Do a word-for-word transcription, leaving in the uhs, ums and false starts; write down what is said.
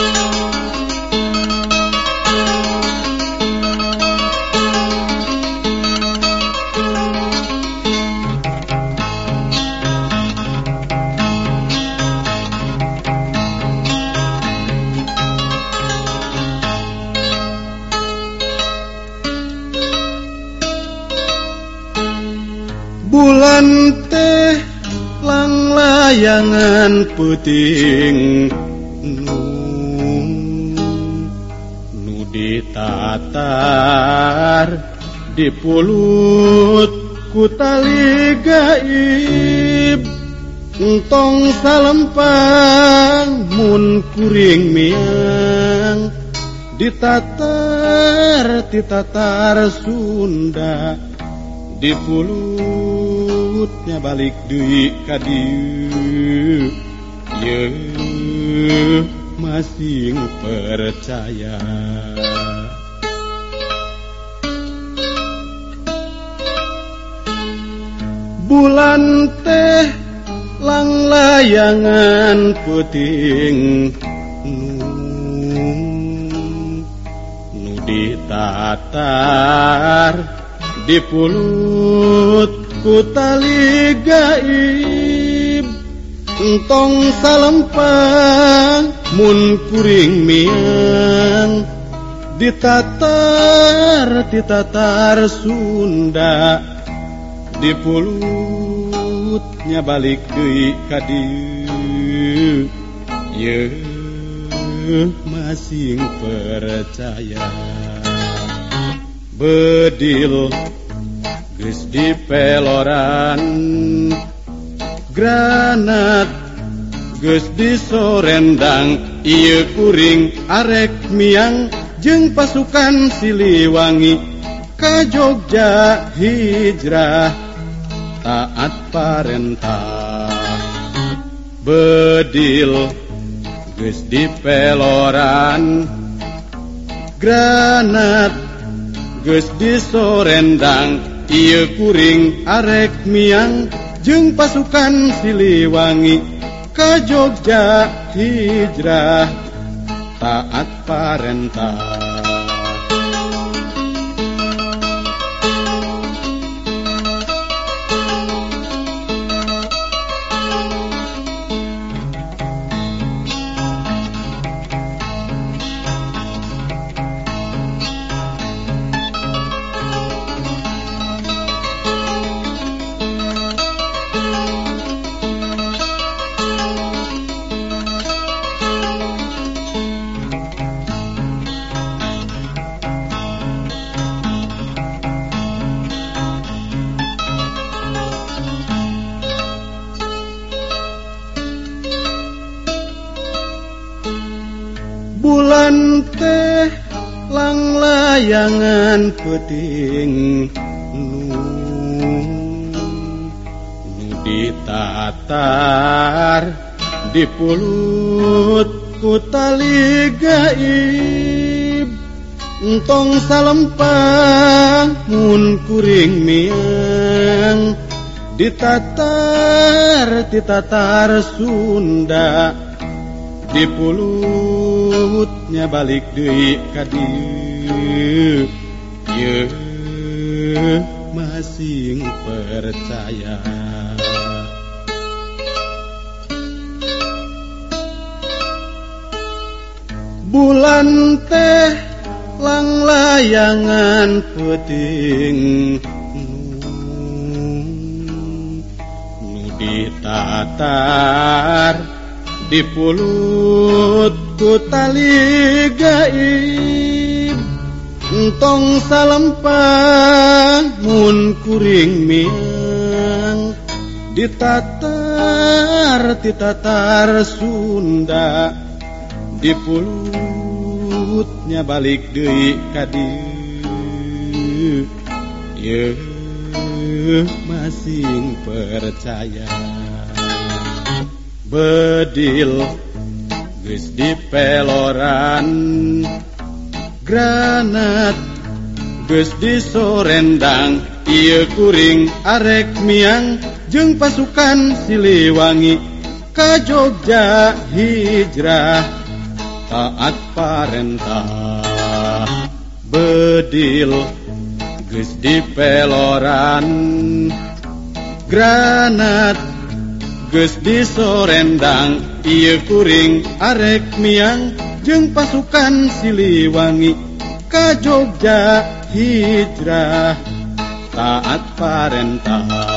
Bulan teh lang layangan puting nu, nu ditatar dipulut ku tali gaib entong salempang mun kuring miang ditatar ditatar Sunda dipulutnya balik deui ka dieu ye masing percaya. Bulan teh lang layangan puting nu, nu ditatar dipulut ku tali gaib entong salempang mun kuring miang ditatar ditatar Sunda dipulutnya balik deui ka dieu ye masing percaya. Bedil geus dipeloran granat geus disorendang ieu kuring arek miang jeung pasukan Siliwangi ka Jogja hijrah taat parentah. Bedil geus dipeloran granat geus disorendang ieu kuring arek miang jeung pasukan Siliwangi ka Jogja hijrah taat parentah. Bulan teh lang layangan puting nu, nu ditatar dipulut ku tali gaib entong salempang mun kuring miang ditatar ditatar Sunda dipulutnya balik deui ka dieu ye masing percaya. Bulan teh lang layangan puting nu, nu ditatar dipulut ku tali gaib entong salempang mun kuring miang ditatar ditatar Sunda dipulutnya balik deui ka dieu ye masing percaya. Bedil geus dipeloran granat geus disorendang ieu kuring arek miang jeung pasukan Siliwangi ka Jogja hijrah taat parentah. Bedil geus dipeloran, granat geus disorendang, ieu kuring arek miang jeung pasukan Siliwangi ka Jogja hijrah taat parentah.